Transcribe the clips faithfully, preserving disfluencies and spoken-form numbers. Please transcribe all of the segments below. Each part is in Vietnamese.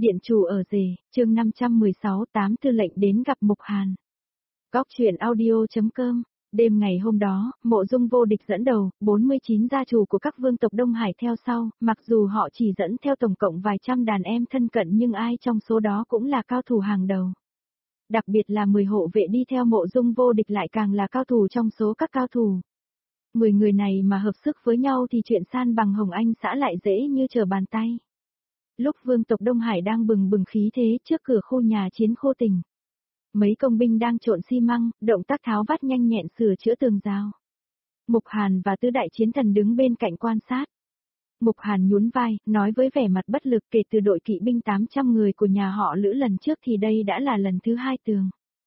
Điện chủ ở rể, chương năm trăm mười sáu, tám tư lệnh đến gặp Mục Hàn. Góc truyện audio chấm com. Đêm ngày hôm đó, Mộ Dung Vô Địch dẫn đầu, bốn mươi chín gia chủ của các vương tộc Đông Hải theo sau, mặc dù họ chỉ dẫn theo tổng cộng vài trăm đàn em thân cận nhưng ai trong số đó cũng là cao thủ hàng đầu. Đặc biệt là mười hộ vệ đi theo Mộ Dung Vô Địch lại càng là cao thủ trong số các cao thủ. mười người này mà hợp sức với nhau thì chuyện san bằng Hồng Anh xã lại dễ như trở bàn tay. Lúc vương tộc Đông Hải đang bừng bừng khí thế trước cửa khu nhà chiến Khô Tình. Mấy công binh đang trộn xi măng, động tác tháo vát nhanh nhẹn sửa chữa tường rào. Mục Hàn và tứ đại chiến thần đứng bên cạnh quan sát. Mục Hàn nhún vai, nói với vẻ mặt bất lực, kể từ đội kỵ binh tám trăm người của nhà họ Lữ lần trước thì đây đã là lần thứ hai tường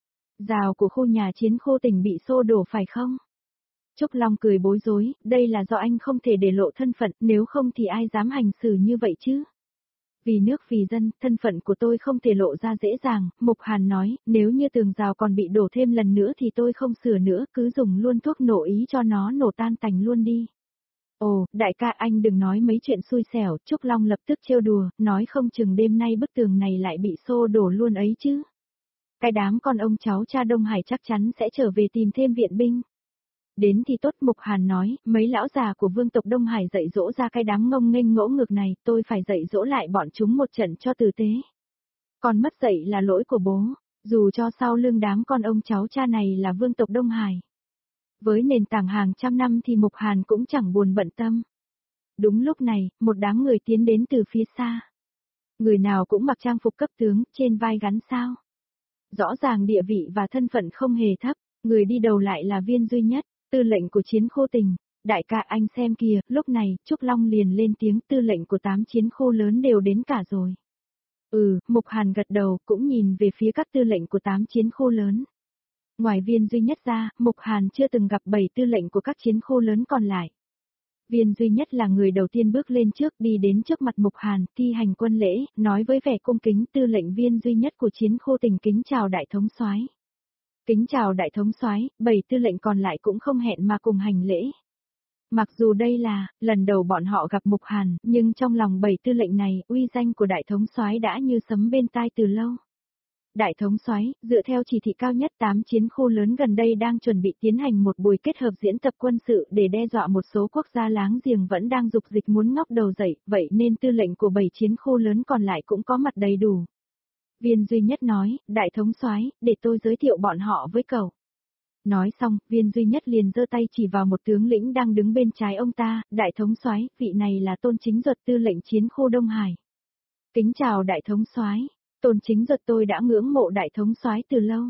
rào của khu nhà chiến Khô Tình bị xô đổ phải không? Trúc Long cười bối rối, đây là do anh không thể để lộ thân phận, nếu không thì ai dám hành xử như vậy chứ? Vì nước vì dân, thân phận của tôi không thể lộ ra dễ dàng, Mục Hàn nói, nếu như tường rào còn bị đổ thêm lần nữa thì tôi không sửa nữa, cứ dùng luôn thuốc nổ ý cho nó nổ tan tành luôn đi. Ồ, đại ca anh đừng nói mấy chuyện xui xẻo, Trúc Long lập tức trêu đùa, nói không chừng đêm nay bức tường này lại bị xô đổ luôn ấy chứ. Cái đám con ông cháu cha Đông Hải chắc chắn sẽ trở về tìm thêm viện binh. Đến thì tốt, Mục Hàn nói, mấy lão già của vương tộc Đông Hải dạy dỗ ra cái đám ngông nghênh ngỗ ngược này, tôi phải dạy dỗ lại bọn chúng một trận cho tử tế. Còn mất dạy là lỗi của bố, dù cho sau lưng đám con ông cháu cha này là vương tộc Đông Hải. Với nền tảng hàng trăm năm thì Mục Hàn cũng chẳng buồn bận tâm. Đúng lúc này, một đám người tiến đến từ phía xa. Người nào cũng mặc trang phục cấp tướng, trên vai gắn sao. Rõ ràng địa vị và thân phận không hề thấp, người đi đầu lại là Viên Duy Nhất. Tư lệnh của chiến Khô Tình, đại ca anh xem kìa, lúc này, Trúc Long liền lên tiếng, tư lệnh của tám chiến khô lớn đều đến cả rồi. Ừ, Mục Hàn gật đầu, cũng nhìn về phía các tư lệnh của tám chiến khô lớn. Ngoài Viên Duy Nhất ra, Mục Hàn chưa từng gặp bảy tư lệnh của các chiến khô lớn còn lại. Viên Duy Nhất là người đầu tiên bước lên trước, đi đến trước mặt Mục Hàn, thi hành quân lễ, nói với vẻ cung kính, tư lệnh Viên Duy Nhất của chiến Khô Tình kính chào đại thống soái. Kính chào đại thống soái, bảy tư lệnh còn lại cũng không hẹn mà cùng hành lễ. Mặc dù đây là lần đầu bọn họ gặp Mục Hàn, nhưng trong lòng bảy tư lệnh này, uy danh của đại thống soái đã như sấm bên tai từ lâu. Đại thống soái, dựa theo chỉ thị cao nhất, tám chiến khu lớn gần đây đang chuẩn bị tiến hành một buổi kết hợp diễn tập quân sự để đe dọa một số quốc gia láng giềng vẫn đang dục dịch muốn ngóc đầu dậy, vậy nên tư lệnh của bảy chiến khu lớn còn lại cũng có mặt đầy đủ. Viên Duy Nhất nói, đại thống soái, để tôi giới thiệu bọn họ với cậu. Nói xong, Viên Duy Nhất liền giơ tay chỉ vào một tướng lĩnh đang đứng bên trái ông ta, đại thống soái, vị này là Tôn Chính Duật, tư lệnh chiến khu Đông Hải. Kính chào đại thống soái, Tôn Chính Duật, tôi đã ngưỡng mộ đại thống soái từ lâu.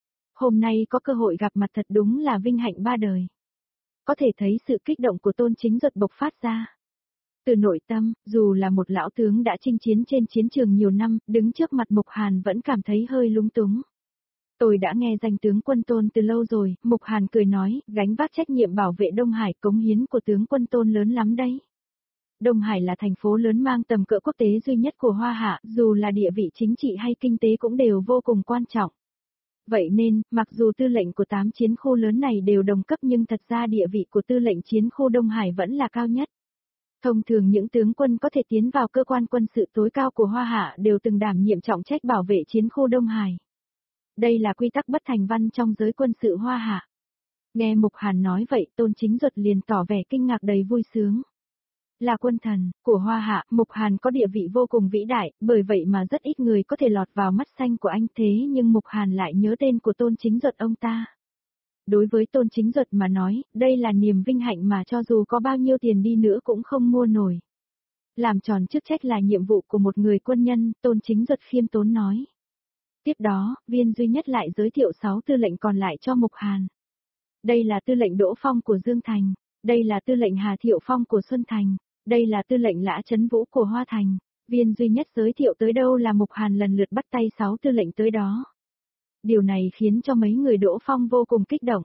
Hôm nay có cơ hội gặp mặt thật đúng là vinh hạnh ba đời. Có thể thấy sự kích động của Tôn Chính Duật bộc phát ra. Từ nội tâm, dù là một lão tướng đã chinh chiến trên chiến trường nhiều năm, đứng trước mặt Mục Hàn vẫn cảm thấy hơi lúng túng. Tôi đã nghe danh tướng quân Tôn từ lâu rồi, Mục Hàn cười nói, gánh vác trách nhiệm bảo vệ Đông Hải, cống hiến của tướng quân Tôn lớn lắm đấy. Đông Hải là thành phố lớn mang tầm cỡ quốc tế duy nhất của Hoa Hạ, dù là địa vị chính trị hay kinh tế cũng đều vô cùng quan trọng. Vậy nên, mặc dù tư lệnh của tám chiến khu lớn này đều đồng cấp nhưng thật ra địa vị của tư lệnh chiến khu Đông Hải vẫn là cao nhất. Thông thường những tướng quân có thể tiến vào cơ quan quân sự tối cao của Hoa Hạ đều từng đảm nhiệm trọng trách bảo vệ chiến khu Đông Hải. Đây là quy tắc bất thành văn trong giới quân sự Hoa Hạ. Nghe Mục Hàn nói vậy, Tôn Chính Duật liền tỏ vẻ kinh ngạc đầy vui sướng. Là quân thần của Hoa Hạ, Mục Hàn có địa vị vô cùng vĩ đại, bởi vậy mà rất ít người có thể lọt vào mắt xanh của anh, thế nhưng Mục Hàn lại nhớ tên của Tôn Chính Duật ông ta. Đối với Tôn Chính Duật mà nói, đây là niềm vinh hạnh mà cho dù có bao nhiêu tiền đi nữa cũng không mua nổi. Làm tròn chức trách là nhiệm vụ của một người quân nhân, Tôn Chính Duật khiêm tốn nói. Tiếp đó, Viên Duy Nhất lại giới thiệu sáu tư lệnh còn lại cho Mục Hàn. Đây là tư lệnh Đỗ Phong của Dương Thành, đây là tư lệnh Hà Thiệu Phong của Xuân Thành, đây là tư lệnh Lã Trấn Vũ của Hoa Thành. Viên Duy Nhất giới thiệu tới đâu là Mục Hàn lần lượt bắt tay sáu tư lệnh tới đó. Điều này khiến cho mấy người Đỗ Phong vô cùng kích động.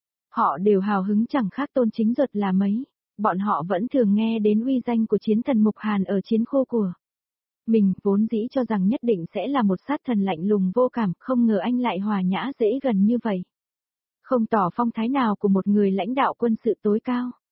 Họ đều hào hứng chẳng khác Tôn Chính Duật là mấy, bọn họ vẫn thường nghe đến uy danh của chiến thần Mục Hàn ở chiến khu của mình, vốn dĩ cho rằng nhất định sẽ là một sát thần lạnh lùng vô cảm, không ngờ anh lại hòa nhã dễ gần như vậy. Không tỏ phong thái nào của một người lãnh đạo quân sự tối cao.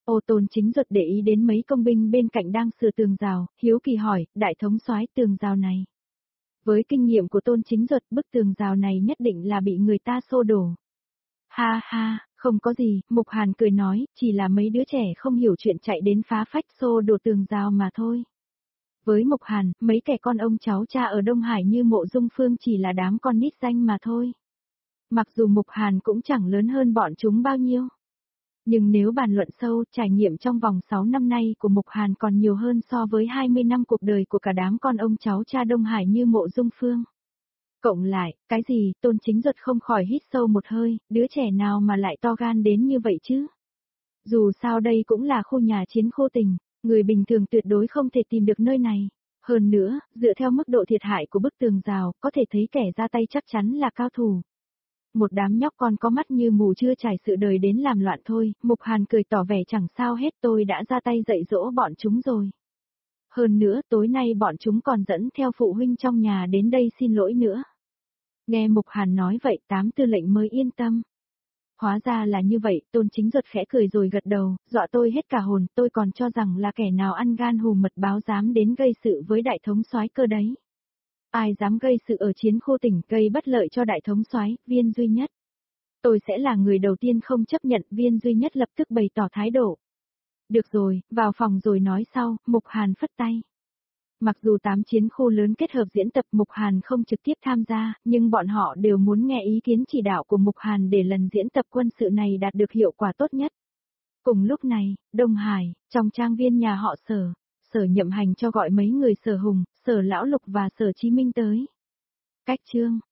Ô Tôn Chính Duật để ý đến mấy công binh bên cạnh đang sửa tường rào, hiếu kỳ hỏi, đại thống soái tường rào này. Với kinh nghiệm của Tôn Chính Duật, bức tường rào này nhất định là bị người ta xô đổ. Ha ha, không có gì, Mục Hàn cười nói, chỉ là mấy đứa trẻ không hiểu chuyện chạy đến phá phách xô đổ tường rào mà thôi. Với Mục Hàn, mấy kẻ con ông cháu cha ở Đông Hải như Mộ Dung Phương chỉ là đám con nít danh mà thôi. Mặc dù Mục Hàn cũng chẳng lớn hơn bọn chúng bao nhiêu. Nhưng nếu bàn luận sâu, trải nghiệm trong vòng sáu năm nay của Mục Hàn còn nhiều hơn so với hai mươi năm cuộc đời của cả đám con ông cháu cha Đông Hải như Mộ Dung Phương. Cộng lại, cái gì, Tôn Chính Duật không khỏi hít sâu một hơi, đứa trẻ nào mà lại to gan đến như vậy chứ? Dù sao đây cũng là khu nhà chiến khô tình, người bình thường tuyệt đối không thể tìm được nơi này. Hơn nữa, dựa theo mức độ thiệt hại của bức tường rào, có thể thấy kẻ ra tay chắc chắn là cao thủ. Một đám nhóc con có mắt như mù chưa trải sự đời đến làm loạn thôi, Mục Hàn cười tỏ vẻ chẳng sao hết, tôi đã ra tay dạy dỗ bọn chúng rồi. Hơn nữa tối nay bọn chúng còn dẫn theo phụ huynh trong nhà đến đây xin lỗi nữa. Nghe Mục Hàn nói vậy tám tư lệnh mới yên tâm. Hóa ra là như vậy, Tôn Chính Duật khẽ cười rồi gật đầu, dọa tôi hết cả hồn, tôi còn cho rằng là kẻ nào ăn gan hùm mật báo dám đến gây sự với đại thống soái cơ đấy. Ai dám gây sự ở chiến khô tỉnh, gây bất lợi cho đại thống soái, Viên Duy Nhất. Tôi sẽ là người đầu tiên không chấp nhận, Viên Duy Nhất lập tức bày tỏ thái độ. Được rồi, vào phòng rồi nói sau, Mục Hàn phất tay. Mặc dù tám chiến khu lớn kết hợp diễn tập Mục Hàn không trực tiếp tham gia, nhưng bọn họ đều muốn nghe ý kiến chỉ đạo của Mục Hàn để lần diễn tập quân sự này đạt được hiệu quả tốt nhất. Cùng lúc này, Đông Hải, trong trang viên nhà họ Sở, Sở Nhậm Hành cho gọi mấy người Sở Hùng, Sở Lão Lục và Sở Chí Minh tới. Cách chương